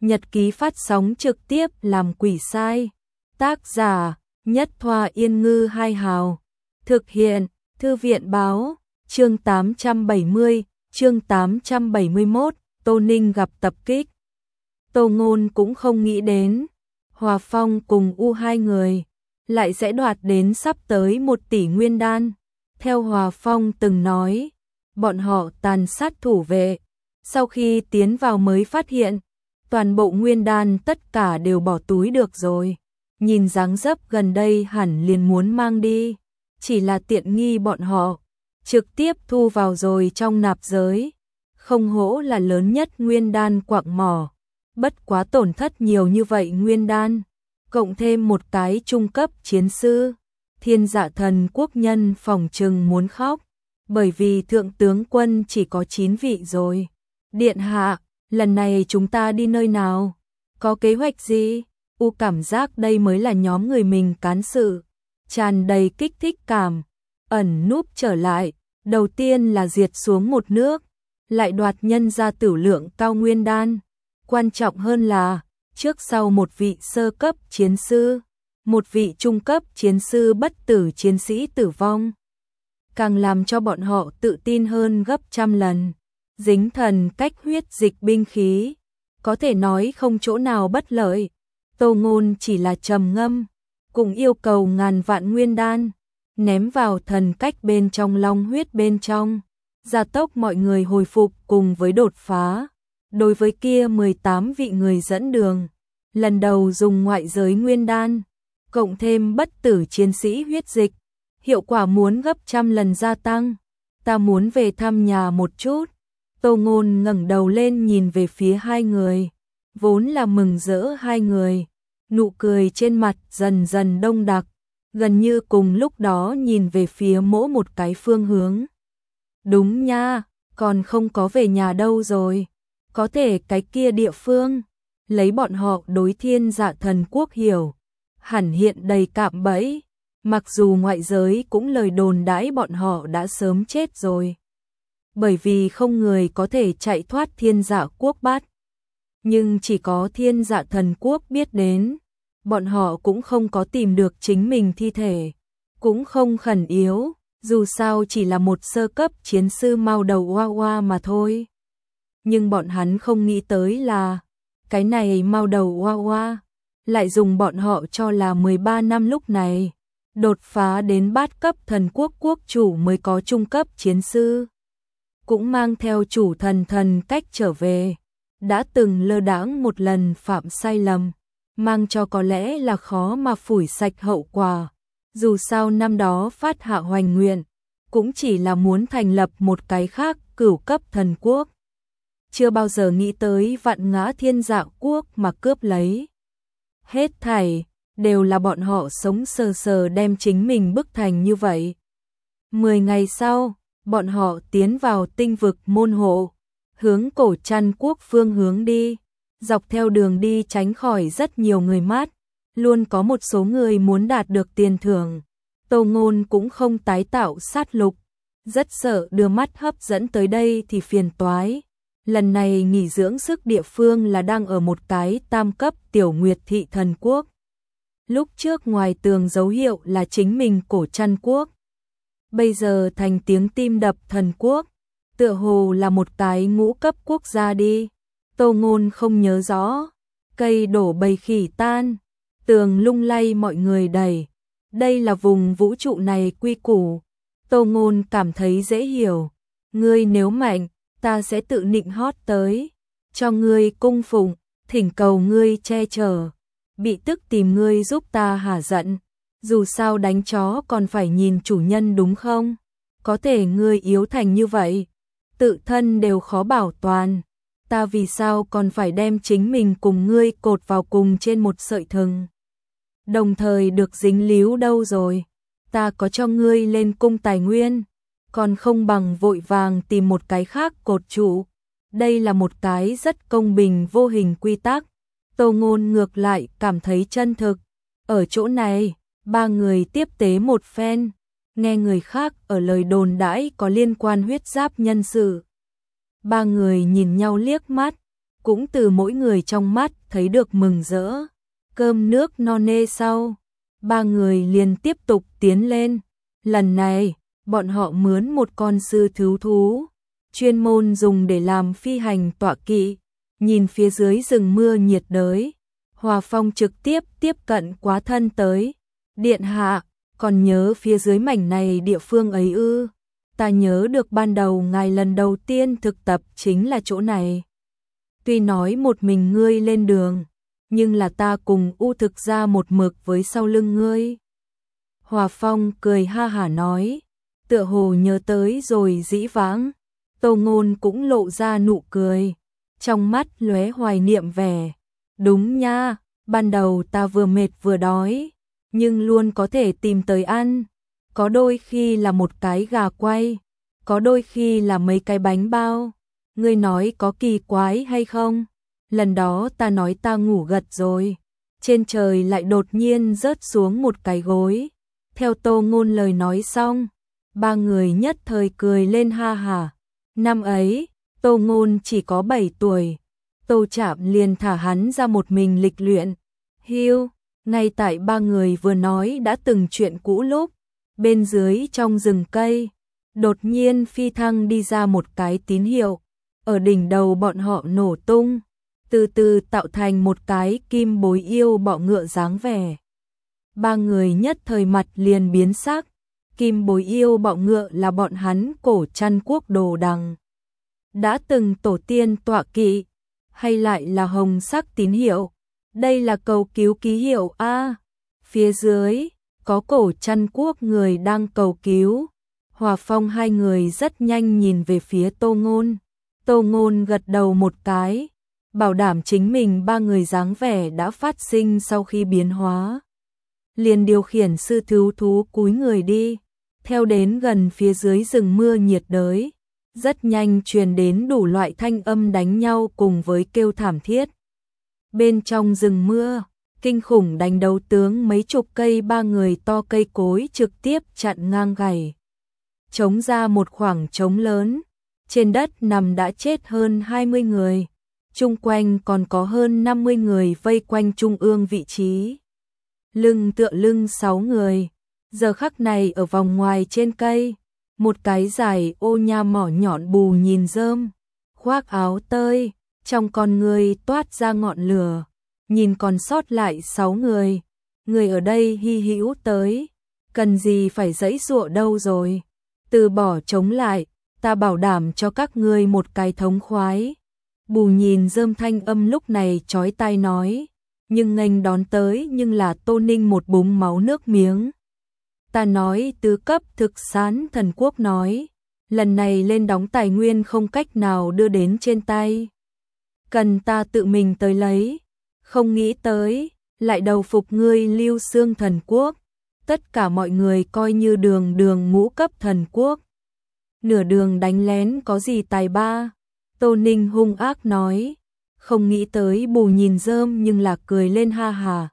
Nhật ký phát sóng trực tiếp làm quỷ sai. Tác giả Nhất Thoa Yên Ngư Hai Hào. Thực hiện Thư viện Báo. Chương 870, chương 871, Tô Ninh gặp tập kích. Tô Ngôn cũng không nghĩ đến Hòa Phong cùng U2 người lại sẽ đoạt đến sắp tới 1 tỷ nguyên đan. Theo Hòa Phong từng nói, bọn họ tàn sát thủ vệ, sau khi tiến vào mới phát hiện toàn bộ nguyên đan tất cả đều bỏ túi được rồi. Nhìn dáng dấp gần đây hẳn liền muốn mang đi, chỉ là tiện nghi bọn họ trực tiếp thu vào rồi trong nạp giới. Không hổ là lớn nhất nguyên đan quạng mỏ, bất quá tổn thất nhiều như vậy nguyên đan, cộng thêm một cái trung cấp chiến sư. Thiên Dạ Thần Quốc nhân phỏng chừng muốn khóc, bởi vì thượng tướng quân chỉ có 9 vị rồi. Điện hạ, lần này chúng ta đi nơi nào? Có kế hoạch gì? U cảm giác đây mới là nhóm người mình cán sự, tràn đầy kích thích cảm. Ẩn núp trở lại, đầu tiên là diệt xuống một nước, lại đoạt nhân ra tử lượng cao nguyên đan. Quan trọng hơn là, trước sau một vị sơ cấp chiến sư, một vị trung cấp chiến sư bất tử chiến sĩ tử vong. Càng làm cho bọn họ tự tin hơn gấp trăm lần. Dính thần cách huyết dịch binh khí, có thể nói không chỗ nào bất lợi. Tô Ngôn chỉ là trầm ngâm, cùng yêu cầu ngàn vạn nguyên đan, ném vào thần cách bên trong long huyết bên trong, gia tốc mọi người hồi phục cùng với đột phá. Đối với kia 18 vị người dẫn đường, lần đầu dùng ngoại giới nguyên đan, cộng thêm bất tử chiến sĩ huyết dịch, hiệu quả muốn gấp trăm lần gia tăng. Ta muốn về thăm nhà một chút. Tô Ngôn ngẩng đầu lên nhìn về phía hai người, vốn là mừng rỡ hai người, nụ cười trên mặt dần dần đông đặc, gần như cùng lúc đó nhìn về phía mỗi một cái phương hướng. Đúng nha, còn không có về nhà đâu rồi, có thể cái kia địa phương, lấy bọn họ đối Thiên Dạ Thần Quốc hiểu, hẳn hiện đầy cạm bẫy, mặc dù ngoại giới cũng lời đồn đãi bọn họ đã sớm chết rồi. Bởi vì không người có thể chạy thoát Thiên Dạ Quốc bắt. Nhưng chỉ có Thiên Dạ Thần Quốc biết đến, bọn họ cũng không có tìm được chính mình thi thể, cũng không khẩn yếu, dù sao chỉ là một sơ cấp chiến sư mau đầu oa oa mà thôi. Nhưng bọn hắn không nghĩ tới là, cái này mau đầu oa oa, lại dùng bọn họ cho là 13 năm lúc này, đột phá đến bát cấp thần quốc quốc chủ mới có trung cấp chiến sư. Cũng mang theo chủ thần cách trở về, đã từng lơ đãng một lần phạm sai lầm, mang cho có lẽ là khó mà phủi sạch hậu quả. Dù sao năm đó phát hạ hoành nguyện, cũng chỉ là muốn thành lập một cái khác cửu cấp thần quốc. Chưa bao giờ nghĩ tới vạn ngã Thiên Dạ Quốc mà cướp lấy. Hết thảy, đều là bọn họ sống sờ sờ đem chính mình bức thành như vậy. 10 ngày sau, bọn họ tiến vào tinh vực môn hộ, hướng Cổ Trăn Quốc phương hướng đi. Dọc theo đường đi tránh khỏi rất nhiều người mắt, luôn có một số người muốn đạt được tiền thưởng. Tô Ngôn cũng không tái tạo sát lục, rất sợ đưa mắt hấp dẫn tới đây thì phiền toái. Lần này nghỉ dưỡng sức địa phương là đang ở một cái tam cấp tiểu nguyệt thị thần quốc. Lúc trước ngoài tường dấu hiệu là chính mình Cổ Trăn Quốc, bây giờ thành tiếng tim đập thần quốc, tựa hồ là một cái ngũ cấp quốc gia đi. Tô Ngôn không nhớ rõ, cây đổ bầy khỉ tan, tường lung lay mọi người đẩy. Đây là vùng vũ trụ này quy củ. Tô Ngôn cảm thấy dễ hiểu, ngươi nếu mạnh, ta sẽ tự nịnh hót tới, cho ngươi cung phụng, thỉnh cầu ngươi che chở, bị tức tìm ngươi giúp ta hả giận. Dù sao đánh chó còn phải nhìn chủ nhân đúng không? Có thể ngươi yếu thành như vậy, tự thân đều khó bảo toàn, ta vì sao còn phải đem chính mình cùng ngươi cột vào cùng trên một sợi thừng, đồng thời được dính líu đâu rồi? Ta có cho ngươi lên cung tài nguyên, còn không bằng vội vàng tìm một cái khác cột trụ. Đây là một cái rất công bình vô hình quy tắc. Tô Ngôn ngược lại cảm thấy chân thực. Ở chỗ này, ba người tiếp tế một phen, nghe người khác ở lời đồn đãi có liên quan huyết giáp nhân sự. Ba người nhìn nhau liếc mắt, cũng từ mỗi người trong mắt thấy được mừng rỡ. Cơm nước no nê sau, ba người liền tiếp tục tiến lên. Lần này, bọn họ mướn một con sư thú thú, chuyên môn dùng để làm phi hành tọa kỵ. Nhìn phía dưới rừng mưa nhiệt đới, Hòa Phong trực tiếp tiếp cận quá thân tới. Điện hạ, còn nhớ phía dưới mảnh này địa phương ấy ư? Ta nhớ được ban đầu ngài lần đầu tiên thực tập chính là chỗ này. Tuy nói một mình ngươi lên đường, nhưng là ta cùng U thực ra một mực với sau lưng ngươi. Hòa Phong cười ha hả nói, tựa hồ nhớ tới rồi dĩ vãng. Tô Ngôn cũng lộ ra nụ cười, trong mắt lóe hoài niệm vẻ. Đúng nha, ban đầu ta vừa mệt vừa đói, nhưng luôn có thể tìm tới ăn. Có đôi khi là một cái gà quay, có đôi khi là mấy cái bánh bao. Ngươi nói có kỳ quái hay không? Lần đó ta nói ta ngủ gật rồi, trên trời lại đột nhiên rớt xuống một cái gối. Theo Tô Ngôn lời nói xong, ba người nhất thời cười lên ha hả. Năm ấy, Tô Ngôn chỉ có 7 tuổi, Tô Trạm liền thả hắn ra một mình lịch luyện. Hiu, ngay tại ba người vừa nói đã từng chuyện cũ lúc, bên dưới trong rừng cây, đột nhiên phi thăng đi ra một cái tín hiệu, ở đỉnh đầu bọn họ nổ tung, từ từ tạo thành một cái kim bối yêu bọ ngựa dáng vẻ. Ba người nhất thời mặt liền biến sắc, kim bối yêu bọ ngựa là bọn hắn cổ Trăn Quốc đồ đằng. Đã từng tổ tiên tọa kỵ, hay lại là hồng sắc tín hiệu? Đây là cầu cứu ký hiệu a. Phía dưới có cổ Trăn Quốc người đang cầu cứu. Hòa Phong hai người rất nhanh nhìn về phía Tô Ngôn. Tô Ngôn gật đầu một cái, bảo đảm chính mình ba người dáng vẻ đã phát sinh sau khi biến hóa. Liền điều khiển sư thú thú cúi người đi, theo đến gần phía dưới rừng mưa nhiệt đới. Rất nhanh truyền đến đủ loại thanh âm đánh nhau cùng với kêu thảm thiết. Bên trong rừng mưa, kinh khủng đánh đấu tướng mấy chục cây ba người to cây cối trực tiếp chặn ngang gầy. Chống ra một khoảng trống lớn, trên đất nằm đã chết hơn 20 người, chung quanh còn có hơn 50 người vây quanh trung ương vị trí. Lưng tựa lưng 6 người, giờ khắc này ở vòng ngoài trên cây, một cái dài ô nha mỏ nhọn bù nhìn rơm, khoác áo tơi, trong con người toát ra ngọn lửa, nhìn còn sót lại 6 người. Người ở đây hy hữu tới, cần gì phải giãy giụa đâu rồi, từ bỏ chống lại, ta bảo đảm cho các ngươi một cái thống khoái. Bù nhìn rơm thanh âm lúc này chói tai nói, nhưng nghênh đón tới nhưng là Tô Ninh một búng máu nước miếng. Ta nói tứ cấp thực sán thần quốc nói, lần này lên đóng tài nguyên không cách nào đưa đến trên tay, cần ta tự mình tới lấy. Không nghĩ tới, lại đầu phục ngươi Lưu Xương thần quốc, tất cả mọi người coi như đường đường ngũ cấp thần quốc. Nửa đường đánh lén có gì tài ba? Tô Ninh hung ác nói, không nghĩ tới bù nhìn rơm nhưng là cười lên ha hà.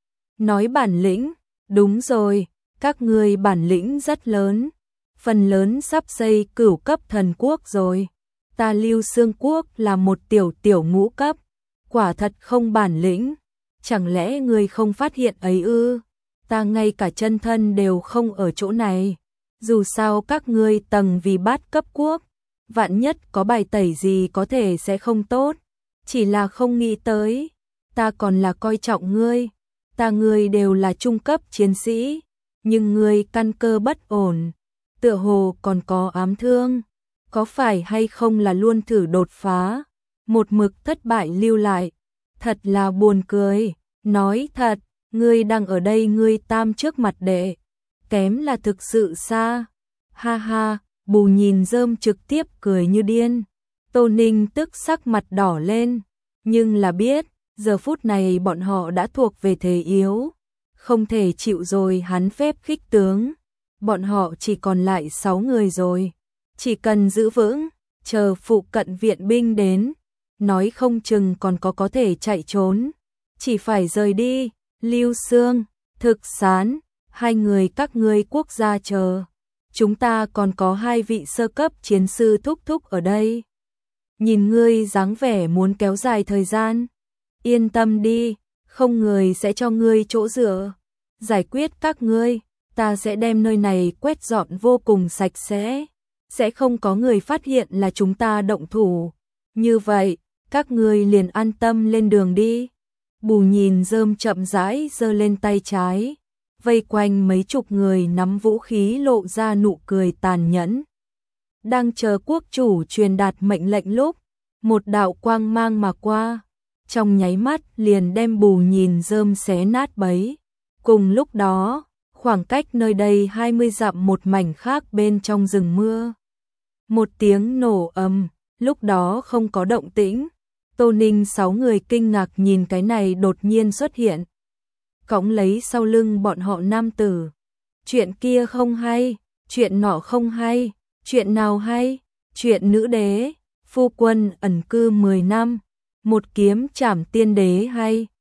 Nói bản lĩnh, đúng rồi, các ngươi bản lĩnh rất lớn, phần lớn sắp xây cửu cấp thần quốc rồi. Ta Lưu Xương quốc là một tiểu ngũ cấp, quả thật không bản lĩnh, chẳng lẽ ngươi không phát hiện ấy ư? Ta ngay cả chân thân đều không ở chỗ này, dù sao các ngươi tầng vì bát cấp quốc, vạn nhất có bài tẩy gì có thể sẽ không tốt, chỉ là không nghĩ tới, ta còn là coi trọng ngươi, ngươi đều là trung cấp chiến sĩ, nhưng ngươi căn cơ bất ổn, tựa hồ còn có ám thương, có phải hay không là luôn thử đột phá, một mực thất bại lưu lại, thật là buồn cười, nói thật, ngươi đang ở đây ngươi tam trước mặt đệ, kém là thực sự xa, ha ha. Bù nhìn rơm trực tiếp cười như điên. Tô Ninh tức sắc mặt đỏ lên, nhưng là biết, giờ phút này bọn họ đã thuộc về thế yếu, không thể chịu rồi hắn phép khích tướng. Bọn họ chỉ còn lại 6 người rồi, chỉ cần giữ vững, chờ phụ cận viện binh đến, nói không chừng còn có thể chạy trốn, chỉ phải rời đi. Lưu Xương, Thực Sán, hai người các ngươi quốc gia chờ. Chúng ta còn có 2 vị sơ cấp chiến sư thúc thúc ở đây. nhìn ngươi dáng vẻ muốn kéo dài thời gian. Yên tâm đi, không người sẽ cho ngươi chỗ dựa. Giải quyết các ngươi, ta sẽ đem nơi này quét dọn vô cùng sạch sẽ không có người phát hiện là chúng ta động thủ. Như vậy, các ngươi liền an tâm lên đường đi. Bù Nhìn Rơm chậm rãi giơ lên tay trái, vây quanh mấy chục người nắm vũ khí lộ ra nụ cười tàn nhẫn. Đang chờ quốc chủ truyền đạt mệnh lệnh lúc, một đạo quang mang mà qua, trong nháy mắt liền đem Bù Nhìn Rơm xé nát bấy. Cùng lúc đó, khoảng cách nơi đây 20 dặm một mảnh khác bên trong rừng mưa. Một tiếng nổ ầm, lúc đó không có động tĩnh. Tô Ninh 6 người kinh ngạc nhìn cái này đột nhiên xuất hiện. Cõng lấy sau lưng bọn họ nam tử. Chuyện kia không hay, chuyện nọ không hay, chuyện nào hay, chuyện nữ đế, phu quân ẩn cư 10 năm, một kiếm trảm tiên đế hay.